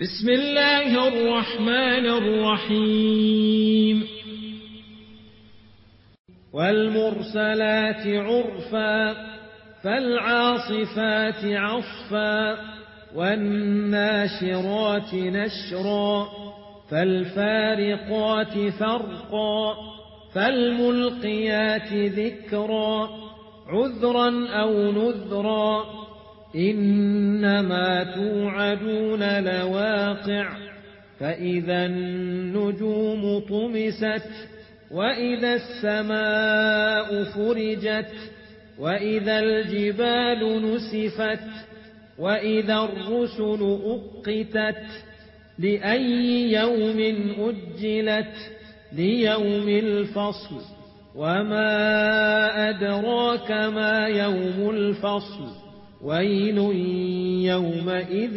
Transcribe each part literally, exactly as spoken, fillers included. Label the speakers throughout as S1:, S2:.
S1: بسم الله الرحمن الرحيم والمرسلات عرفا فالعاصفات عصفا والناشرات نشرا فالفارقات فرقا فالملقيات ذكرا عذرا أو نذرا إنما توعدون لواقع فإذا النجوم طمست وإذا السماء فرجت وإذا الجبال نسفت وإذا الرسل أقتت لأي يوم أجلت ليوم الفصل وما أدراك ما يوم الفصل ويل يومئذ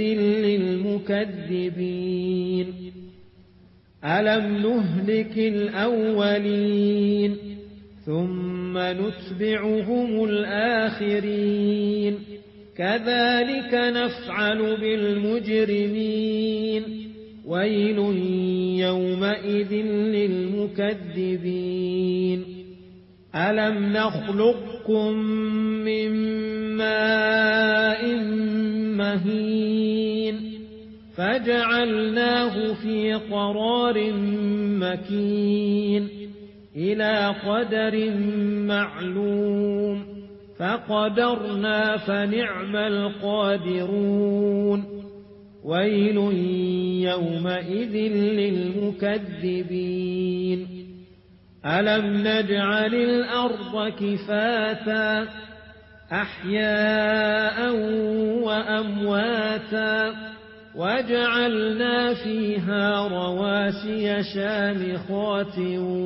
S1: للمكذبين ألم نهلك الأولين ثم نتبعهم الآخرين كذلك نفعل بالمجرمين ويل يومئذ للمكذبين ألم نخلقكم من ماء مهين فجعلناه في قرار مكين إلى قدر معلوم فقدرنا فنعم القادرون ويل يومئذ للمكذبين ألم نجعل الأرض كفاتا أحياء وأمواتا وجعلنا فيها رواسي شامخات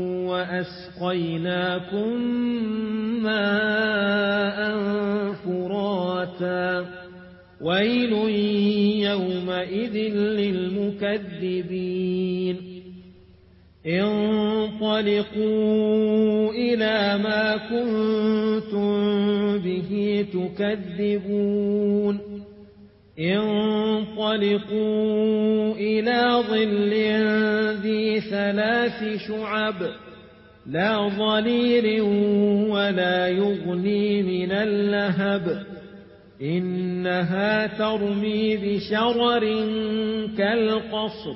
S1: وأسقيناكم ماء فراتا ويل يومئذ للمكذبين انطلقوا إلى ما كنتم به تكذبون انطلقوا إلى ظل ذي ثلاث شعب لا ظليل ولا يغني من اللهب إنها ترمي بشرر كالقصر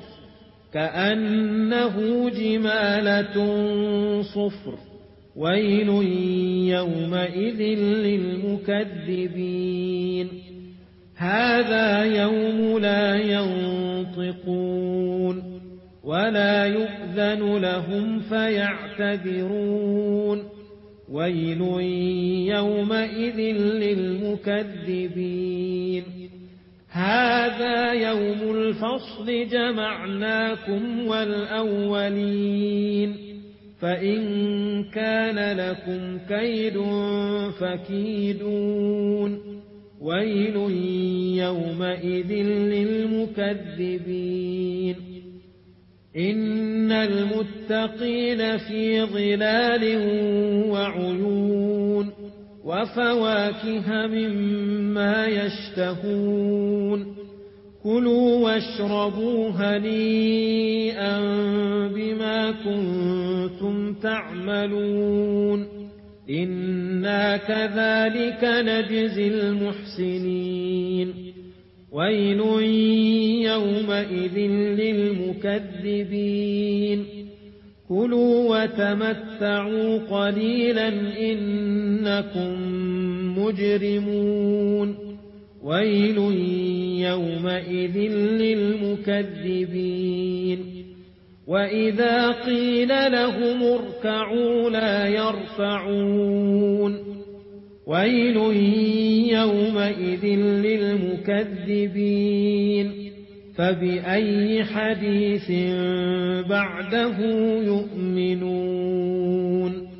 S1: كأنه جمالة صفر ويل يومئذ للمكذبين هذا يوم لا ينطقون ولا يؤذن لهم فيعتذرون ويل يومئذ للمكذبين هذا يوم الفصل جمعناكم والأولين فإن كان لكم كيد فكيدون ويل يومئذ للمكذبين إن المتقين في ظلال وعيون وفواكه مما يشتهون كلوا واشربوا هنيئا بما كنتم تعملون إنا كذلك نجزي المحسنين ويل يومئذ للمكذبين كلوا وتمتعوا قليلا إنكم مجرمون ويل يومئذ للمكذبين وإذا قيل لهم اركعوا لا يرفعون ويل يومئذ للمكذبين فبأي حديث بعده يؤمنون